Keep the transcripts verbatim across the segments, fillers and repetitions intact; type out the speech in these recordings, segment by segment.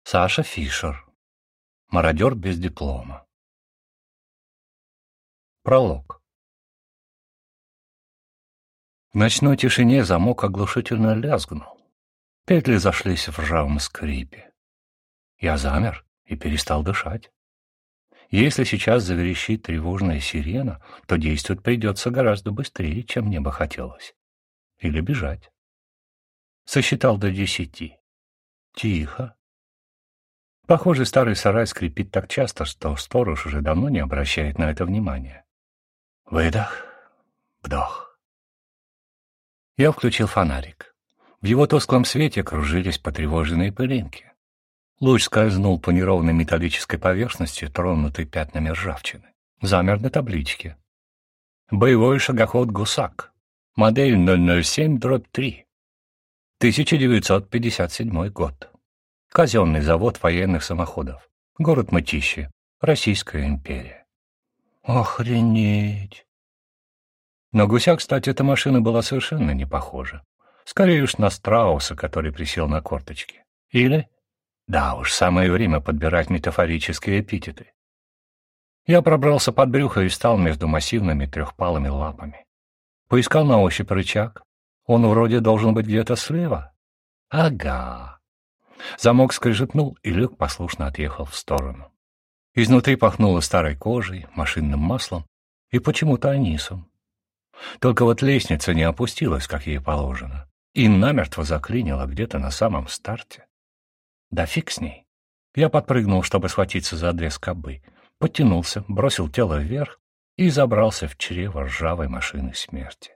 Саша Фишер. Мародер без диплома. Пролог. В ночной тишине замок оглушительно лязгнул. Петли зашлись в ржавом скрипе. Я замер и перестал дышать. Если сейчас заверещит тревожная сирена, то действовать придется гораздо быстрее, чем мне бы хотелось. Или бежать. Сосчитал до десяти. Тихо. Похоже, старый сарай скрипит так часто, что сторож уже давно не обращает на это внимания. Выдох, вдох. Я включил фонарик. В его тусклом свете кружились потревоженные пылинки. Луч скользнул по неровной металлической поверхности, тронутой пятнами ржавчины. Замер на табличке. Боевой шагоход «Гусак». Модель ноль ноль семь три. тысяча девятьсот пятьдесят седьмой год. Казенный завод военных самоходов. Город Мытищи. Российская империя. Охренеть! На гуся, кстати, эта машина была совершенно не похожа. Скорее уж на страуса, который присел на корточки. Или... Да уж, самое время подбирать метафорические эпитеты. Я пробрался под брюхо и встал между массивными трехпалыми лапами. Поискал на ощупь рычаг. Он вроде должен быть где-то слева. Ага. Замок скрежетнул, и люк послушно отъехал в сторону. Изнутри пахнуло старой кожей, машинным маслом и почему-то анисом. Только вот лестница не опустилась, как ей положено, и намертво заклинила где-то на самом старте. Да фиг с ней. Я подпрыгнул, чтобы схватиться за две скобы, подтянулся, бросил тело вверх и забрался в чрево ржавой машины смерти.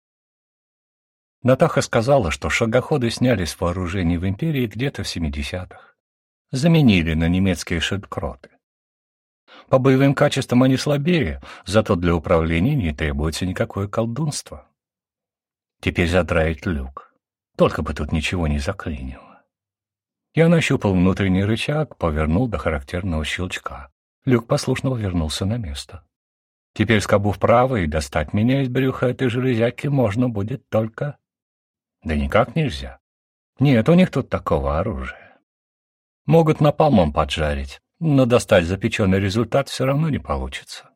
Натаха сказала, что шагоходы сняли с вооружений в империи где-то в семидесятых. Заменили на немецкие шельдкроты. По боевым качествам они слабее, зато для управления не требуется никакое колдунство. Теперь задраить люк. Только бы тут ничего не заклинило. Я нащупал внутренний рычаг, повернул до характерного щелчка. Люк послушно вернулся на место. Теперь скобу вправо, и достать меня из брюха этой железяки можно будет только... Да никак нельзя. Нет у них тут такого оружия. Могут напалмом поджарить, но достать запеченный результат все равно не получится.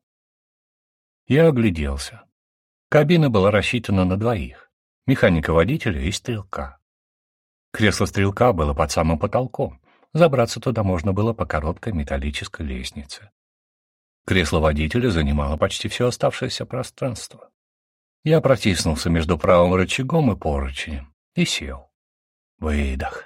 Я огляделся. Кабина была рассчитана на двоих — механика-водителя и стрелка. Кресло стрелка было под самым потолком. Забраться туда можно было по короткой металлической лестнице. Кресло водителя занимало почти все оставшееся пространство. Я протиснулся между правым рычагом и поручнем и сел. Выдох.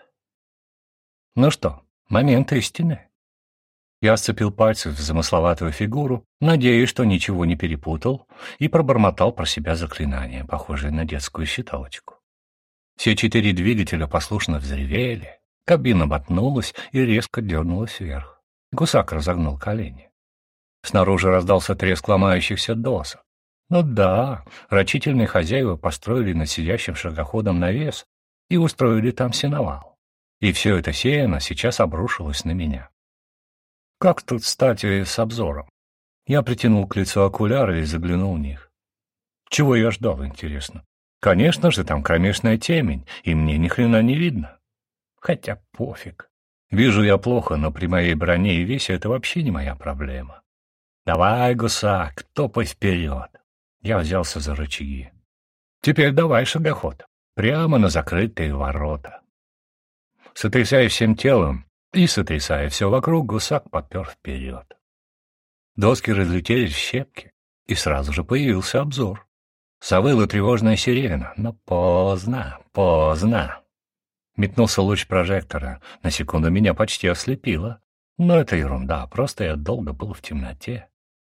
Ну что, момент истины. Я сцепил пальцы в замысловатую фигуру, надеясь, что ничего не перепутал, и пробормотал про себя заклинание, похожее на детскую считалочку. Все четыре двигателя послушно взревели, кабина ботнулась и резко дернулась вверх. Гусак разогнул колени. Снаружи раздался треск ломающихся досок. Ну да, рачительные хозяева построили над сидящим шагоходом навес и устроили там сеновал. И все это сено сейчас обрушилось на меня. Как тут, кстати, с обзором? Я притянул к лицу окуляры и заглянул в них. Чего я ждал, интересно? Конечно же, там кромешная темень, и мне ни хрена не видно. Хотя пофиг. Вижу я плохо, но при моей броне и весе это вообще не моя проблема. Давай, гусак, топай вперед. Я взялся за рычаги. Теперь давай шагоход. Прямо на закрытые ворота. Сотрясая всем телом и сотрясая все вокруг, гусак попер вперед. Доски разлетелись в щепки, и сразу же появился обзор. Завыла тревожная сирена, но поздно, поздно. Метнулся луч прожектора, на секунду меня почти ослепило. Но это ерунда, просто я долго был в темноте.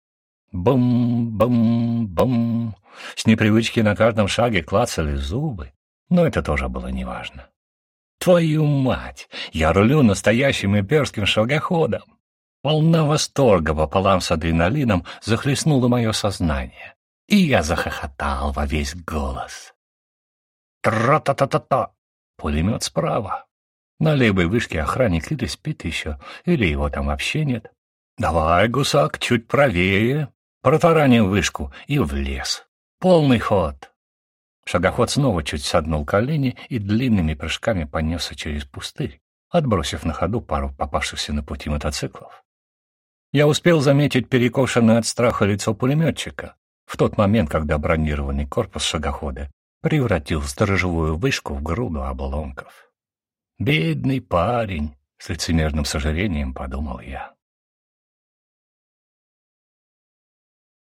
Бум-бум-бум. С непривычки на каждом шаге клацали зубы, но это тоже было неважно. Твою мать! Я рулю настоящим имперским шагоходом! Волна восторга пополам с адреналином захлестнула мое сознание, и я захохотал во весь голос. Тра-та-та-та-та! Пулемет справа. На левой вышке охранник или спит еще, или его там вообще нет. Давай, гусак, чуть правее. Протаранил вышку и в лес. Полный ход. Шагоход снова чуть согнул колени и длинными прыжками понесся через пустырь, отбросив на ходу пару попавшихся на пути мотоциклов. Я успел заметить перекошенное от страха лицо пулеметчика в тот момент, когда бронированный корпус шагохода превратил сторожевую вышку в груду обломков. «Бедный парень», — с лицемерным сожалением подумал я.